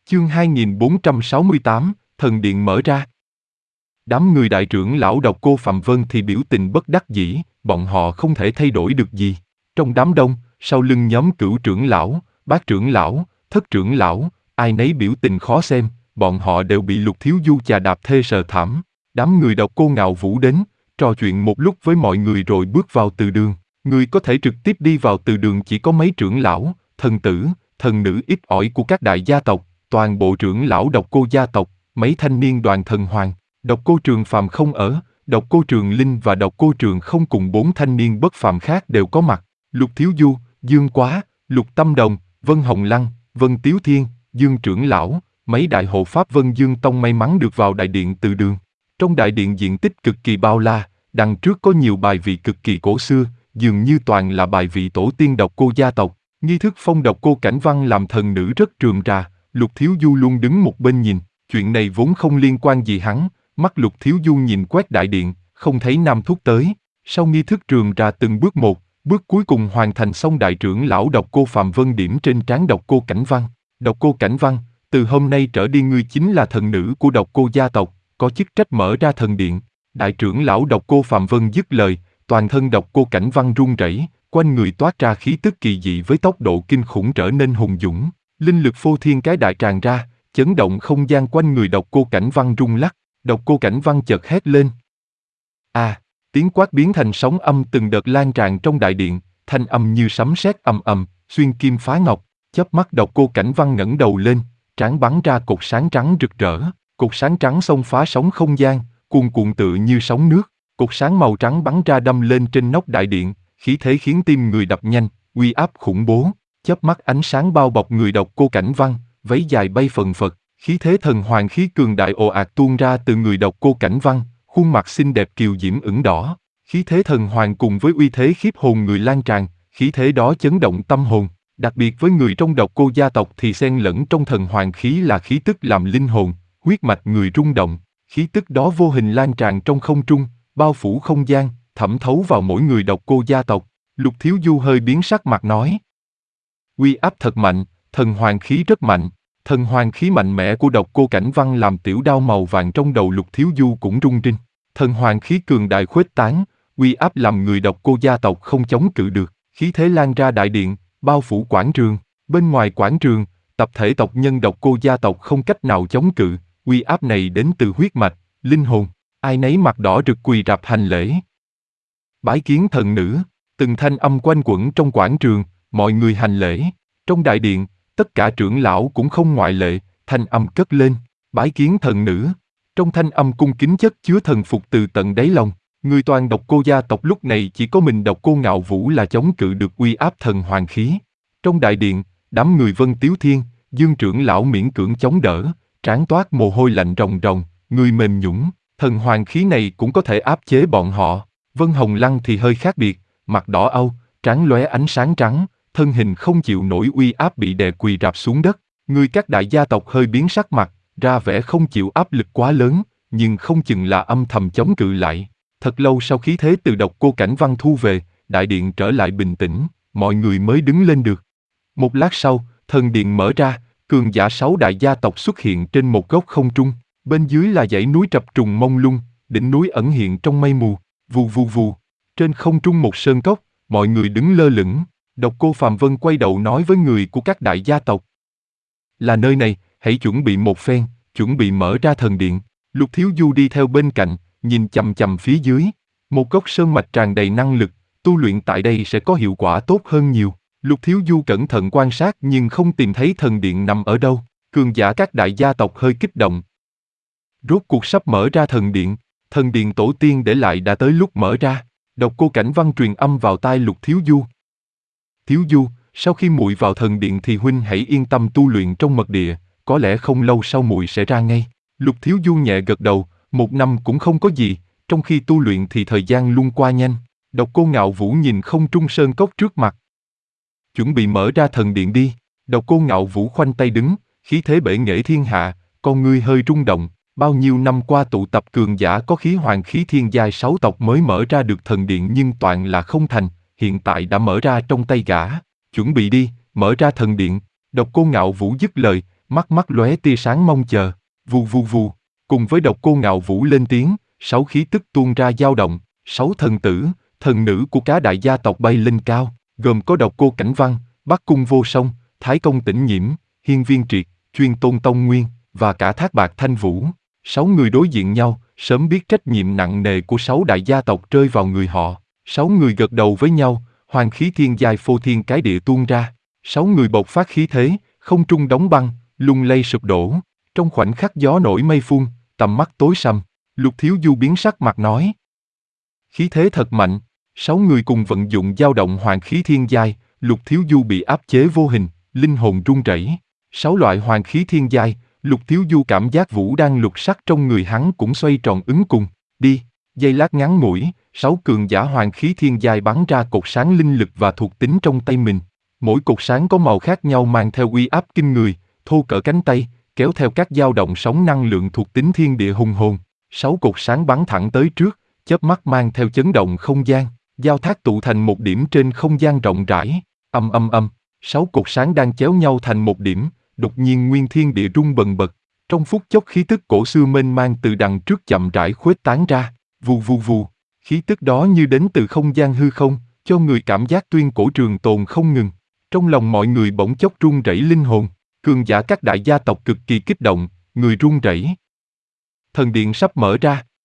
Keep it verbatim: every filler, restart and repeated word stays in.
Chương hai nghìn bốn trăm sáu mươi tám, thần điện mở ra. Đám người đại trưởng lão Độc Cô Phạm Vân thì biểu tình bất đắc dĩ, bọn họ không thể thay đổi được gì. Trong đám đông, sau lưng nhóm Cửu trưởng lão, Bát trưởng lão, Thất trưởng lão, ai nấy biểu tình khó xem, bọn họ đều bị Lục Thiếu Du chà đạp thê sờ thảm. Đám người Độc Cô Ngạo Vũ đến, trò chuyện một lúc với mọi người rồi bước vào từ đường. Người có thể trực tiếp đi vào từ đường chỉ có mấy trưởng lão, thần tử, thần nữ ít ỏi của các đại gia tộc, toàn bộ trưởng lão Độc Cô gia tộc, mấy thanh niên đoàn thần hoàng. Độc Cô Trường Phàm không ở, Độc Cô Trường Linh và Độc Cô Trường không cùng bốn thanh niên bất phàm khác đều có mặt. Lục Thiếu Du, Dương Quá, Lục Tâm Đồng, Vân Hồng Lăng, Vân Tiếu Thiên, Dương trưởng lão, mấy đại hộ pháp Vân Dương Tông may mắn được vào đại điện từ đường. Trong đại điện diện tích cực kỳ bao la, đằng trước có nhiều bài vị cực kỳ cổ xưa, dường như toàn là bài vị tổ tiên Độc Cô gia tộc. Nghi thức phong Độc Cô Cảnh Văn làm thần nữ rất rườm rà, Lục Thiếu Du luôn đứng một bên nhìn, chuyện này vốn không liên quan gì hắn. Mắt Lục Thiếu Du nhìn quét đại điện, không thấy Nam Thúc tới. Sau nghi thức rườm rà từng bước một, bước cuối cùng hoàn thành xong, đại trưởng lão Độc Cô Phạm Vân điểm trên trán Độc Cô Cảnh Văn. Độc Cô Cảnh Văn, từ hôm nay trở đi ngươi chính là thần nữ của Độc Cô gia tộc, có chức trách mở ra thần điện. Đại trưởng lão Độc Cô Phạm Vân dứt lời, toàn thân Độc Cô Cảnh Văn run rẩy, quanh người toát ra khí tức kỳ dị với tốc độ kinh khủng trở nên hùng dũng. Linh lực phô thiên cái đại tràn ra, chấn động không gian quanh người Độc Cô Cảnh Văn rung lắc. Độc Cô Cảnh Văn chợt hét lên. À, tiếng quát biến thành sóng âm từng đợt lan tràn trong đại điện, thanh âm như sấm sét ầm ầm, xuyên kim phá ngọc. Chớp mắt Độc Cô Cảnh Văn ngẩng đầu lên, trán bắn ra cột sáng trắng rực rỡ, cột sáng trắng xông phá sóng không gian, cuồn cuộn tựa như sóng nước. Cột sáng màu trắng bắn ra đâm lên trên nóc đại điện, khí thế khiến tim người đập nhanh, uy áp khủng bố. Chớp mắt ánh sáng bao bọc người Độc Cô Cảnh Văn, váy dài bay phần phật. Khí thế thần hoàng khí cường đại ồ ạt tuôn ra từ người Độc Cô Cảnh Văn, khuôn mặt xinh đẹp kiều diễm ửng đỏ. Khí thế thần hoàng cùng với uy thế khiếp hồn người lan tràn, khí thế đó chấn động tâm hồn. Đặc biệt với người trong Độc Cô gia tộc thì xen lẫn trong thần hoàng khí là khí tức làm linh hồn, huyết mạch người rung động. Khí tức đó vô hình lan tràn trong không trung, bao phủ không gian, thẩm thấu vào mỗi người Độc Cô gia tộc. Lục Thiếu Du hơi biến sắc mặt nói: uy áp thật mạnh, thần hoàng khí rất mạnh. Thần hoàng khí mạnh mẽ của Độc Cô Cảnh Văn làm tiểu đao màu vàng trong đầu Lục Thiếu Du cũng rung rinh. Thần hoàng khí cường đại khuếch tán, uy áp làm người Độc Cô gia tộc không chống cự được. Khí thế lan ra đại điện, bao phủ quảng trường. Bên ngoài quảng trường, tập thể tộc nhân Độc Cô gia tộc không cách nào chống cự. Uy áp này đến từ huyết mạch, linh hồn. Ai nấy mặt đỏ rực quỳ rạp hành lễ. Bái kiến thần nữ. Từng thanh âm quanh quẩn trong quảng trường, mọi người hành lễ. Trong đại điện, tất cả trưởng lão cũng không ngoại lệ, thanh âm cất lên, bái kiến thần nữ. Trong thanh âm cung kính chất chứa thần phục từ tận đáy lòng. Người toàn Độc Cô gia tộc lúc này chỉ có mình Độc Cô Ngạo Vũ là chống cự được uy áp thần hoàng khí. Trong đại điện, đám người Vân Tiếu Thiên, Dương trưởng lão miễn cưỡng chống đỡ, trán toát mồ hôi lạnh ròng ròng, người mềm nhũn. Thần hoàng khí này cũng có thể áp chế bọn họ. Vân Hồng Lăng thì hơi khác biệt, mặt đỏ âu, trán lóe ánh sáng trắng. Thân hình không chịu nổi uy áp bị đè quỳ rạp xuống đất. Người các đại gia tộc hơi biến sắc mặt, ra vẻ không chịu áp lực quá lớn, nhưng không chừng là âm thầm chống cự lại. Thật lâu sau khí thế từ Độc Cô Cảnh Văn thu về, đại điện trở lại bình tĩnh, mọi người mới đứng lên được. Một lát sau, thần điện mở ra, cường giả sáu đại gia tộc xuất hiện trên một góc không trung. Bên dưới là dãy núi trập trùng mông lung, đỉnh núi ẩn hiện trong mây mù, vù vù vù. Trên không trung một sơn cốc, mọi người đứng lơ lửng. Độc Cô Phạm Vân quay đầu nói với người của các đại gia tộc: là nơi này, hãy chuẩn bị một phen, chuẩn bị mở ra thần điện. Lục Thiếu Du đi theo bên cạnh, nhìn chằm chằm phía dưới. Một gốc sơn mạch tràn đầy năng lực, tu luyện tại đây sẽ có hiệu quả tốt hơn nhiều. Lục Thiếu Du cẩn thận quan sát nhưng không tìm thấy thần điện nằm ở đâu. Cường giả các đại gia tộc hơi kích động. Rốt cuộc sắp mở ra thần điện, thần điện tổ tiên để lại đã tới lúc mở ra. Độc Cô Cảnh Văn truyền âm vào tai Lục Thiếu Du: Thiếu Du, sau khi muội vào thần điện thì huynh hãy yên tâm tu luyện trong mật địa, có lẽ không lâu sau muội sẽ ra ngay. Lục Thiếu Du nhẹ gật đầu, một năm cũng không có gì, trong khi tu luyện thì thời gian luôn qua nhanh. Độc Cô Ngạo Vũ nhìn không trung sơn cốc trước mặt. Chuẩn bị mở ra thần điện đi. Độc Cô Ngạo Vũ khoanh tay đứng, khí thế bệ nghệ thiên hạ, con ngươi hơi rung động. Bao nhiêu năm qua tụ tập cường giả có khí hoàng khí thiên giai sáu tộc mới mở ra được thần điện nhưng toàn là không thành. Hiện tại đã mở ra trong tay gã. Chuẩn bị đi, mở ra thần điện. Độc Cô Ngạo Vũ dứt lời, mắt mắt lóe tia sáng mong chờ. Vù vù vù, cùng với độc cô Ngạo Vũ lên tiếng, sáu khí tức tuôn ra dao động, sáu thần tử, thần nữ của cá đại gia tộc bay lên cao, gồm có độc cô Cảnh Văn, Bắc Cung Vô Song, Thái Công Tĩnh Nhiễm, Hiên Viên Triệt, Chuyên Tôn Tông Nguyên, và cả Thác Bạt Thanh Vũ. Sáu người đối diện nhau, sớm biết trách nhiệm nặng nề của sáu đại gia tộc rơi vào người họ. Sáu người gật đầu với nhau, hoàng khí thiên giai phô thiên cái địa tuôn ra. Sáu người bộc phát khí thế, không trung đóng băng, lung lay sụp đổ. Trong khoảnh khắc gió nổi mây phun, tầm mắt tối sầm, Lục Thiếu Du biến sắc mặt nói. Khí thế thật mạnh, sáu người cùng vận dụng dao động hoàng khí thiên giai, Lục Thiếu Du bị áp chế vô hình, linh hồn run rẩy. Sáu loại hoàng khí thiên giai, Lục Thiếu Du cảm giác vũ đang lục sắc trong người hắn cũng xoay tròn ứng cùng. Đi, giây lát ngắn ngủi, sáu cường giả hoàng khí thiên giai bắn ra cột sáng linh lực và thuộc tính trong tay mình. Mỗi cột sáng có màu khác nhau mang theo uy áp kinh người, thô cỡ cánh tay, kéo theo các dao động sóng năng lượng thuộc tính thiên địa hùng hồn. Sáu cột sáng bắn thẳng tới trước, chớp mắt mang theo chấn động không gian, giao thác tụ thành một điểm trên không gian rộng rãi. Âm âm âm, sáu cột sáng đang chéo nhau thành một điểm, đột nhiên nguyên thiên địa rung bần bật. Trong phút chốc khí tức cổ xưa mênh mang từ đằng trước chậm rãi khuếch tán ra, vù vù vù. Khí tức đó như đến từ không gian hư không, cho người cảm giác tuyên cổ trường tồn không ngừng. Trong lòng mọi người bỗng chốc run rẩy linh hồn, cường giả các đại gia tộc cực kỳ kích động, người run rẩy. Thần điện sắp mở ra,